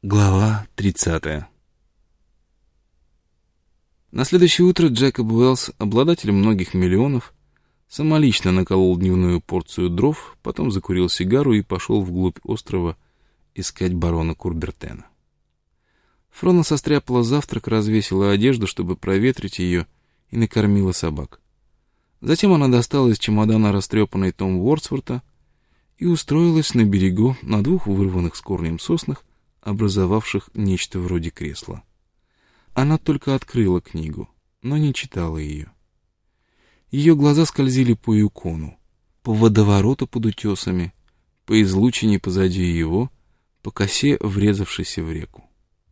Глава 30. На следующее утро Джейкоб Уэллс, обладатель многих миллионов, самолично наколол дневную порцию дров, потом закурил сигару и пошел вглубь острова искать барона Курбертена. Фрона состряпала завтрак, развесила одежду, чтобы проветрить ее, и накормила собак. Затем она достала из чемодана растрепанный том Уордсворта и устроилась на берегу на двух вырванных с корнем соснах, образовавших нечто вроде кресла. Она только открыла книгу, но не читала ее. Ее глаза скользили по Юкону, по водовороту под утесами, по излучине позади его, по косе, врезавшейся в реку.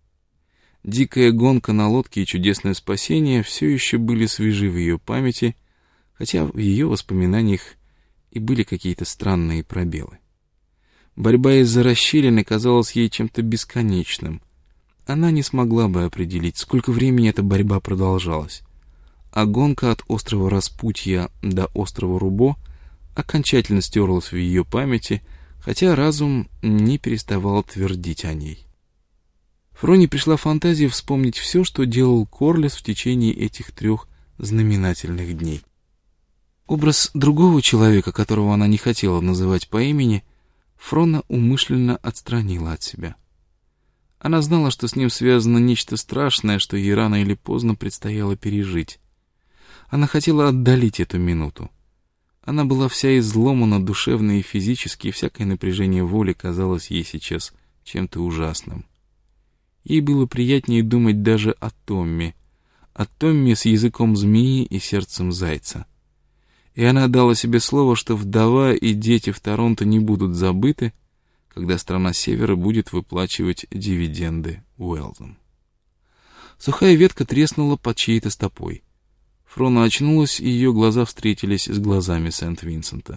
Дикая гонка на лодке и чудесное спасение все еще были свежи в ее памяти, хотя в ее воспоминаниях и были какие-то странные пробелы. Борьба из-за расщелины казалась ей чем-то бесконечным. Она не смогла бы определить, сколько времени эта борьба продолжалась. А гонка от острова Распутья до острова Рубо окончательно стерлась в ее памяти, хотя разум не переставал твердить о ней. Фроне пришла фантазия вспомнить все, что делал Корлес в течение этих 3 знаменательных дней. Образ другого человека, которого она не хотела называть по имени, Фрона умышленно отстранила от себя. Она знала, что с ним связано нечто страшное, что ей рано или поздно предстояло пережить. Она хотела отдалить эту минуту. Она была вся изломана душевно и физически, и всякое напряжение воли казалось ей сейчас чем-то ужасным. Ей было приятнее думать даже о Томми с языком змеи и сердцем зайца. И она дала себе слово, что вдова и дети в Торонто не будут забыты, когда страна Севера будет выплачивать дивиденды Уэллсам. Сухая ветка треснула под чьей-то стопой. Фрона очнулась, и ее глаза встретились с глазами Сент-Винсента.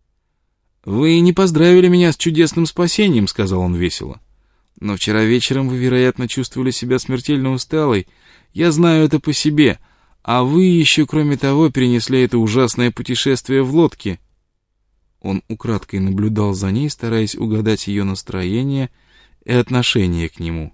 «Вы не поздравили меня с чудесным спасением», — сказал он весело. «Но вчера вечером вы, вероятно, чувствовали себя смертельно усталой. Я знаю это по себе. А вы еще, кроме того, перенесли это ужасное путешествие в лодке». Он украдкой наблюдал за ней, стараясь угадать ее настроение и отношение к нему.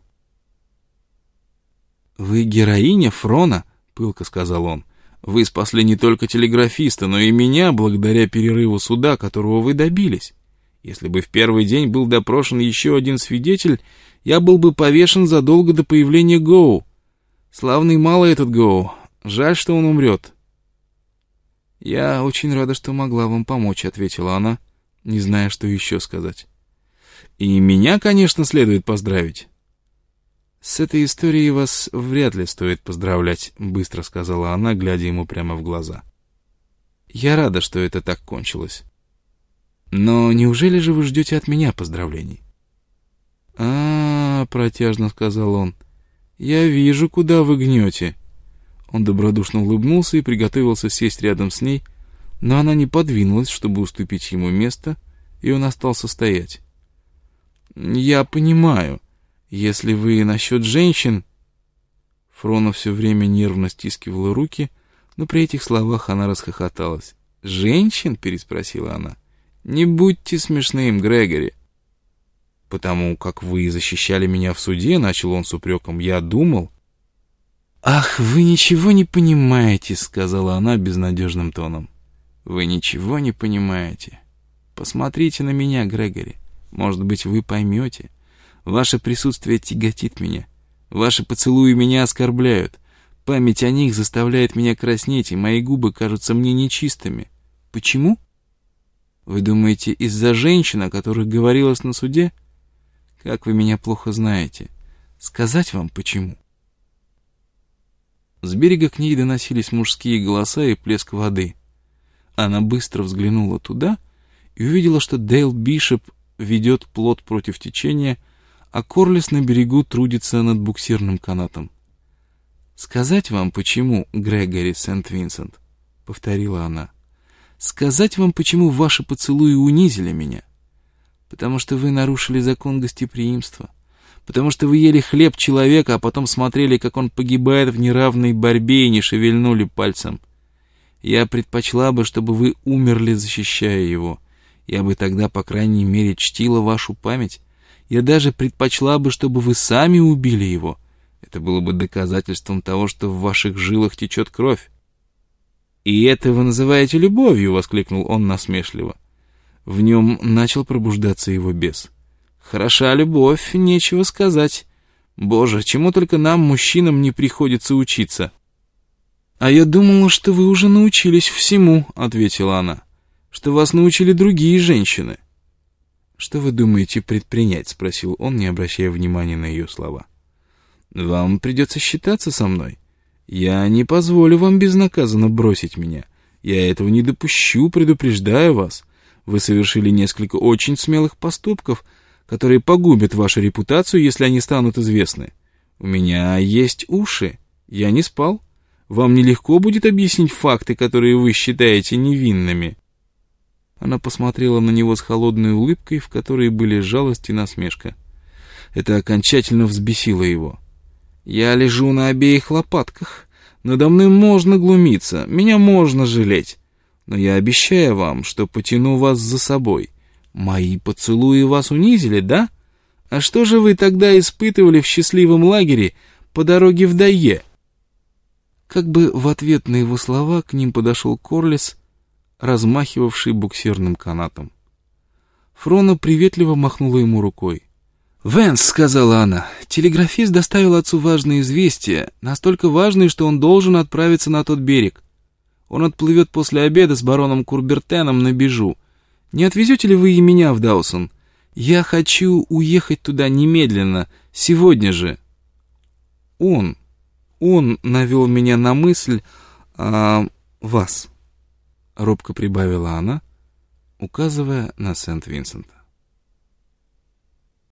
«Вы героиня, Фрона», — пылко сказал он. «Вы спасли не только телеграфиста, но и меня, благодаря перерыву суда, которого вы добились. Если бы в первый день был допрошен еще один свидетель, я был бы повешен задолго до появления Гоу. Славный малый этот Гоу. Жаль, что он умрет». «Я очень рада, что могла вам помочь», — ответила она, не зная, что еще сказать. «И меня, конечно, следует поздравить». «С этой историей вас вряд ли стоит поздравлять», — быстро сказала она, глядя ему прямо в глаза. «Я рада, что это так кончилось. Но неужели же вы ждете от меня поздравлений?» Протяжно сказал он, — «я вижу, куда вы гнете». Он добродушно улыбнулся и приготовился сесть рядом с ней, но она не подвинулась, чтобы уступить ему место, и он остался стоять. «Я понимаю, если вы насчет женщин...» Фрона все время нервно стискивала руки, но при этих словах она расхохоталась. «Женщин?» — переспросила она. «Не будьте смешным, Грегори». «Потому как вы защищали меня в суде», — начал он с упреком, — «я думал...» «Ах, вы ничего не понимаете», — сказала она безнадежным тоном. «Вы ничего не понимаете. Посмотрите на меня, Грегори. Может быть, вы поймете. Ваше присутствие тяготит меня. Ваши поцелуи меня оскорбляют. Память о них заставляет меня краснеть, и мои губы кажутся мне нечистыми. Почему? Вы думаете, из-за женщин, о которых говорилось на суде? Как вы меня плохо знаете. Сказать вам почему?» С берега к ней доносились мужские голоса и плеск воды. Она быстро взглянула туда и увидела, что Дейл Бишоп ведет плот против течения, а Корлес на берегу трудится над буксирным канатом. «Сказать вам, почему, Грегори Сент-Винсент?» — повторила она. «Сказать вам, почему ваши поцелуи унизили меня? Потому что вы нарушили закон гостеприимства. Потому что вы ели хлеб человека, а потом смотрели, как он погибает в неравной борьбе, и не шевельнули пальцем. Я предпочла бы, чтобы вы умерли, защищая его. Я бы тогда, по крайней мере, чтила вашу память. Я даже предпочла бы, чтобы вы сами убили его. Это было бы доказательством того, что в ваших жилах течет кровь». «И это вы называете любовью?» — воскликнул он насмешливо. В нем начал пробуждаться его бес. «Хороша любовь, нечего сказать. Боже, чему только нам, мужчинам, не приходится учиться». «А я думала, что вы уже научились всему», — ответила она. «Что вас научили другие женщины». «Что вы думаете предпринять?» — спросил он, не обращая внимания на ее слова. «Вам придется считаться со мной. Я не позволю вам безнаказанно бросить меня. Я этого не допущу, предупреждаю вас. Вы совершили несколько очень смелых поступков, которые погубят вашу репутацию, если они станут известны. У меня есть уши. Я не спал. Вам нелегко будет объяснить факты, которые вы считаете невинными». Она посмотрела на него с холодной улыбкой, в которой были жалость и насмешка. Это окончательно взбесило его. «Я лежу на обеих лопатках. Надо мной можно глумиться, меня можно жалеть. Но я обещаю вам, что потяну вас за собой. Мои поцелуи вас унизили, да? А что же вы тогда испытывали в счастливом лагере по дороге в Дайе?» Как бы в ответ на его слова к ним подошел Корлис, размахивавший буксирным канатом. Фрона приветливо махнула ему рукой. «Вэнс», — сказала она, — «телеграфист доставил отцу важное известие, настолько важное, что он должен отправиться на тот берег. Он отплывет после обеда с бароном Курбертеном на Бежу. Не отвезете ли вы и меня в Даусон? Я хочу уехать туда немедленно, сегодня же». Он навел меня на мысль о вас», — робко прибавила она, указывая на Сент-Винсента.